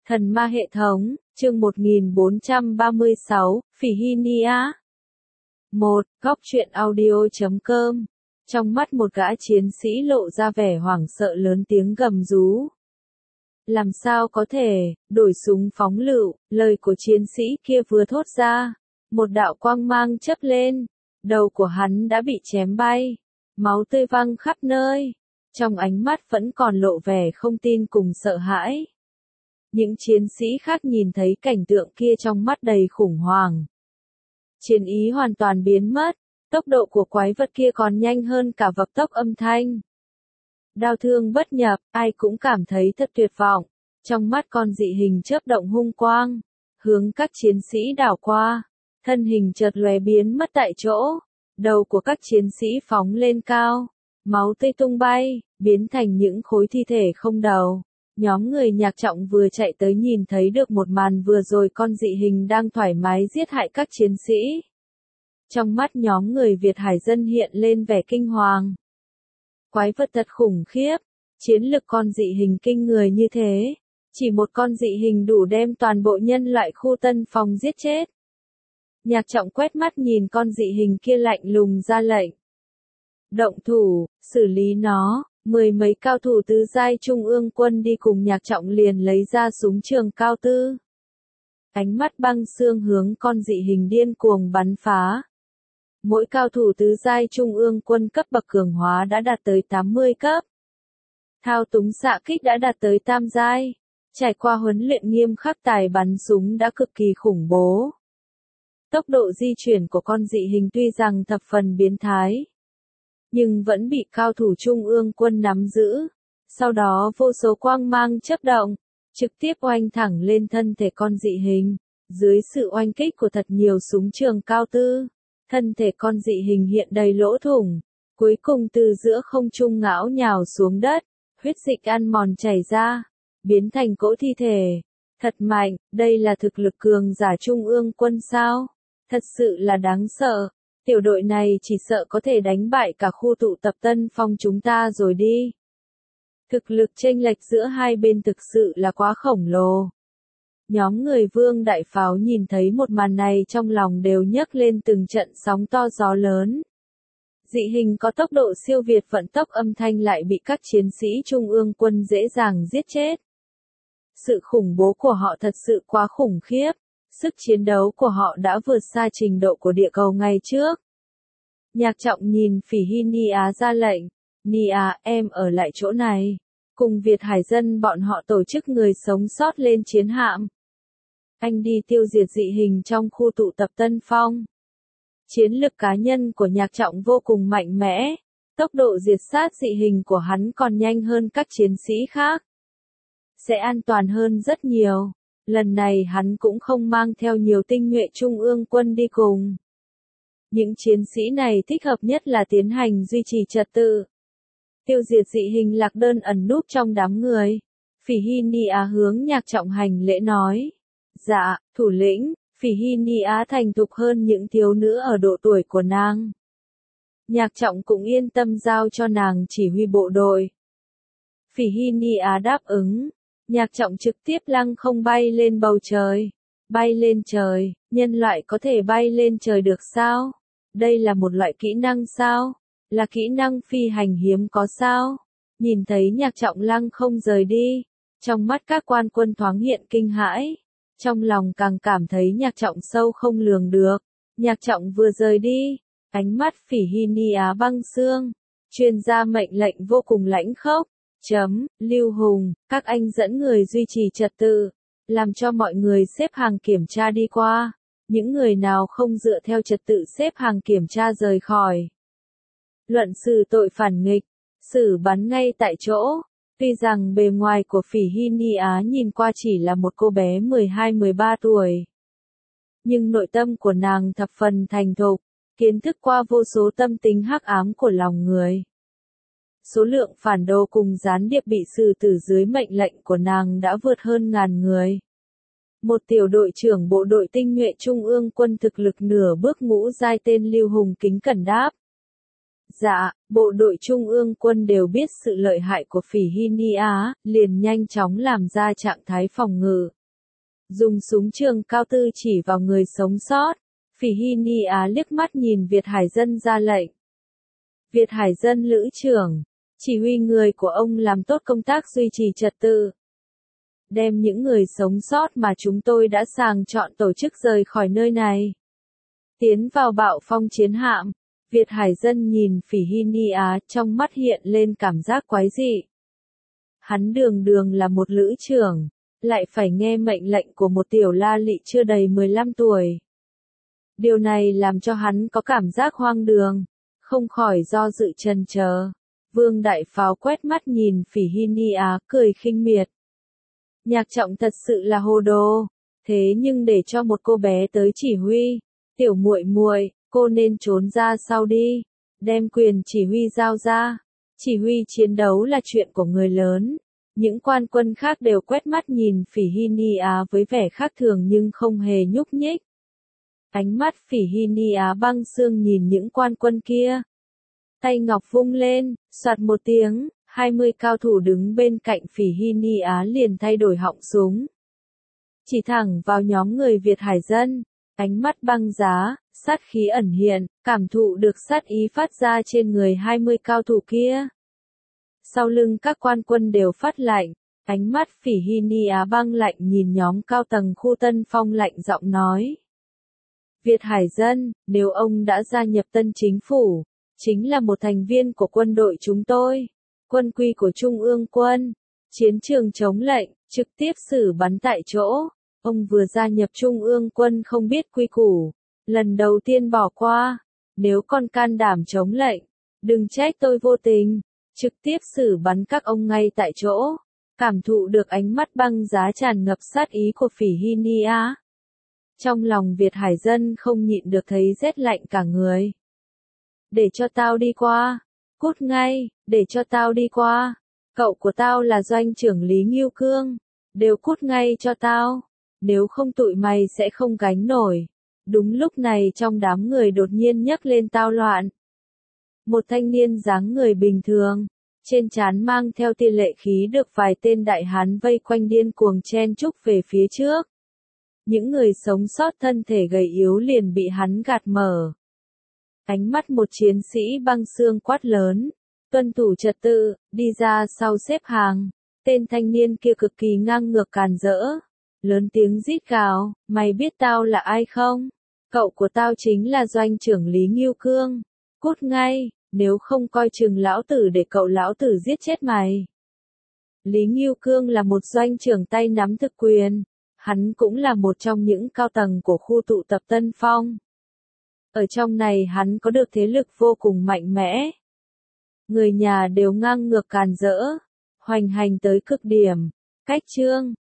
Thần ma hệ thống, chương 1436, Phỉ Hy Nia. 1. Góc truyện audio.com. Trong mắt một gã chiến sĩ lộ ra vẻ hoảng sợ lớn tiếng gầm rú. Làm sao có thể, đổi súng phóng lựu, lời của chiến sĩ kia vừa thốt ra. Một đạo quang mang chớp lên, đầu của hắn đã bị chém bay, máu tươi văng khắp nơi. Trong ánh mắt vẫn còn lộ vẻ không tin cùng sợ hãi. Những chiến sĩ khác nhìn thấy cảnh tượng kia trong mắt đầy khủng hoảng. Chiến ý hoàn toàn biến mất, tốc độ của quái vật kia còn nhanh hơn cả vận tốc âm thanh. Đao thương bất nhập, ai cũng cảm thấy thật tuyệt vọng. Trong mắt con dị hình chớp động hung quang, hướng các chiến sĩ đảo qua, thân hình chợt lóe biến mất tại chỗ. Đầu của các chiến sĩ phóng lên cao, máu tươi tung bay, biến thành những khối thi thể không đầu. Nhóm người Nhạc Trọng vừa chạy tới nhìn thấy được một màn vừa rồi, con dị hình đang thoải mái giết hại các chiến sĩ. Trong mắt nhóm người Việt Hải dân hiện lên vẻ kinh hoàng. Quái vật thật khủng khiếp, chiến lực con dị hình kinh người như thế. Chỉ một con dị hình đủ đem toàn bộ nhân loại khu Tân Phong giết chết. Nhạc Trọng quét mắt nhìn con dị hình kia lạnh lùng ra lệnh. Động thủ, xử lý nó. 10 mấy cao thủ tứ giai trung ương quân đi cùng Nhạc Trọng liền lấy ra súng trường cao tư. Ánh mắt băng xương hướng con dị hình điên cuồng bắn phá. Mỗi cao thủ tứ giai trung ương quân cấp bậc cường hóa đã đạt tới 80 cấp. Thao túng xạ kích đã đạt tới tam giai. Trải qua huấn luyện nghiêm khắc, tài bắn súng đã cực kỳ khủng bố. Tốc độ di chuyển của con dị hình tuy rằng thập phần biến thái, nhưng vẫn bị cao thủ trung ương quân nắm giữ. Sau đó vô số quang mang chớp động, trực tiếp oanh thẳng lên thân thể con dị hình. Dưới sự oanh kích của thật nhiều súng trường cao tư, thân thể con dị hình hiện đầy lỗ thủng, cuối cùng từ giữa không trung ngã nhào xuống đất, huyết dịch ăn mòn chảy ra, biến thành cỗ thi thể. Thật mạnh, đây là thực lực cường giả trung ương quân sao? Thật sự là đáng sợ. Tiểu đội này chỉ sợ có thể đánh bại cả khu tụ tập Tân Phong chúng ta rồi đi. Thực lực chênh lệch giữa hai bên thực sự là quá khổng lồ. Nhóm người Vương Đại Pháo nhìn thấy một màn này trong lòng đều nhấc lên từng trận sóng to gió lớn. Dị hình có tốc độ siêu việt vận tốc âm thanh lại bị các chiến sĩ trung ương quân dễ dàng giết chết. Sự khủng bố của họ thật sự quá khủng khiếp. Sức chiến đấu của họ đã vượt xa trình độ của địa cầu ngày trước. Nhạc Trọng nhìn Phỉ Hy Nia ra lệnh. Nia, em ở lại chỗ này. Cùng Việt Hải dân bọn họ tổ chức người sống sót lên chiến hạm. Anh đi tiêu diệt dị hình trong khu tụ tập Tân Phong. Chiến lực cá nhân của Nhạc Trọng vô cùng mạnh mẽ. Tốc độ diệt sát dị hình của hắn còn nhanh hơn các chiến sĩ khác. Sẽ an toàn hơn rất nhiều. Lần này hắn cũng không mang theo nhiều tinh nhuệ trung ương quân đi cùng. Những chiến sĩ này thích hợp nhất là tiến hành duy trì trật tự. Tiêu diệt dị hình lạc đơn ẩn núp trong đám người. Phỉ Hy Nia hướng Nhạc Trọng hành lễ nói. Dạ, thủ lĩnh. Phỉ Hy Nia thành thục hơn những thiếu nữ ở độ tuổi của nàng. Nhạc Trọng cũng yên tâm giao cho nàng chỉ huy bộ đội. Phỉ Hy Nia đáp ứng. Nhạc Trọng trực tiếp lăng không bay lên bầu trời. Bay lên trời, nhân loại có thể bay lên trời được sao? Đây là một loại kỹ năng sao? Là kỹ năng phi hành hiếm có sao? Nhìn thấy Nhạc Trọng lăng không rời đi, trong mắt các quan quân thoáng hiện kinh hãi. Trong lòng càng cảm thấy Nhạc Trọng sâu không lường được. Nhạc Trọng vừa rời đi, ánh mắt Phỉ Hy Nia băng xương, truyền ra mệnh lệnh vô cùng lãnh khốc. Lưu Hùng, các anh dẫn người duy trì trật tự, làm cho mọi người xếp hàng kiểm tra đi qua. Những người nào không dựa theo trật tự xếp hàng kiểm tra rời khỏi. Luận xử tội phản nghịch, xử bắn ngay tại chỗ. Tuy rằng bề ngoài của Phỉ Hy Nia nhìn qua chỉ là một cô bé 12-13 tuổi, nhưng nội tâm của nàng thập phần thành thục, kiến thức qua vô số tâm tính hắc ám của lòng người. Số lượng phản đồ cùng gián điệp bị xử tử dưới mệnh lệnh của nàng đã vượt hơn 1000 người. Một tiểu đội trưởng bộ đội tinh nhuệ trung ương quân thực lực nửa bước ngũ giai tên Lưu Hùng kính cẩn đáp. Dạ, bộ đội Trung ương quân đều biết sự lợi hại của phỉ Hy-ni-a, liền nhanh chóng làm ra trạng thái phòng ngự. Dùng súng trường cao tư chỉ vào người sống sót, phỉ Hy-ni-a liếc mắt nhìn Việt Hải Dân ra lệnh. Việt Hải Dân lữ trưởng, chỉ huy người của ông làm tốt công tác duy trì trật tự. Đem những người sống sót mà chúng tôi đã sàng chọn tổ chức rời khỏi nơi này. Tiến vào bạo phong chiến hạm, Việt Hải Dân nhìn phỉ Hy-ni-a trong mắt hiện lên cảm giác quái dị. Hắn đường đường là một lữ trưởng, lại phải nghe mệnh lệnh của một tiểu la lị chưa đầy 15 tuổi. Điều này làm cho hắn có cảm giác hoang đường, không khỏi do dự chần chờ. Vương Đại Pháo quét mắt nhìn phỉ Hy-ni-a cười khinh miệt. Nhạc Trọng thật sự là hồ đồ, thế nhưng để cho một cô bé tới chỉ huy, tiểu muội muội, cô nên trốn ra sau đi, đem quyền chỉ huy giao ra. Chỉ huy chiến đấu là chuyện của người lớn. Những quan quân khác đều quét mắt nhìn phỉ Hy-ni-a với vẻ khác thường nhưng không hề nhúc nhích. Ánh mắt phỉ Hy-ni-a băng xương nhìn những quan quân kia. Tay ngọc vung lên, soạt một tiếng, 20 cao thủ đứng bên cạnh phỉ Hy-ni-a liền thay đổi họng súng. Chỉ thẳng vào nhóm người Việt Hải Dân, ánh mắt băng giá, sát khí ẩn hiện, cảm thụ được sát ý phát ra trên người 20 cao thủ kia. Sau lưng các quan quân đều phát lạnh, ánh mắt phỉ Hy-ni-a băng lạnh nhìn nhóm cao tầng khu Tân Phong lạnh giọng nói. Việt Hải Dân, nếu ông đã gia nhập tân chính phủ, chính là một thành viên của quân đội chúng tôi, quân quy của Trung ương quân, chiến trường chống lệnh, trực tiếp xử bắn tại chỗ. Ông vừa gia nhập Trung ương quân không biết quy củ, lần đầu tiên bỏ qua, nếu còn can đảm chống lệnh, đừng trách tôi vô tình, trực tiếp xử bắn các ông ngay tại chỗ. Cảm thụ được ánh mắt băng giá tràn ngập sát ý của phỉ Hy-ni-a. Trong lòng Việt Hải Dân không nhịn được thấy rét lạnh cả người. Để cho tao đi qua, cút ngay, để cho tao đi qua, cậu của tao là doanh trưởng Lý Ngưu Cương, đều cút ngay cho tao, nếu không tụi mày sẽ không gánh nổi. Đúng lúc này trong đám người đột nhiên nhấc lên tao loạn. Một thanh niên dáng người bình thường, trên trán mang theo tia lệ khí được vài tên đại hán vây quanh điên cuồng chen chúc về phía trước. Những người sống sót thân thể gầy yếu liền bị hắn gạt mở. Ánh mắt một chiến sĩ băng xương quát lớn, tuân thủ trật tự, đi ra sau xếp hàng. Tên thanh niên kia cực kỳ ngang ngược càn rỡ, lớn tiếng rít gào, mày biết tao là ai không? Cậu của tao chính là doanh trưởng Lý Ngưu Cương, cút ngay, nếu không coi chừng lão tử để cậu lão tử giết chết mày. Lý Ngưu Cương là một doanh trưởng tay nắm thực quyền, hắn cũng là một trong những cao tầng của khu tụ tập Tân Phong. Ở trong này hắn có được thế lực vô cùng mạnh mẽ. Người nhà đều ngang ngược càn rỡ, hoành hành tới cực điểm. Cách chương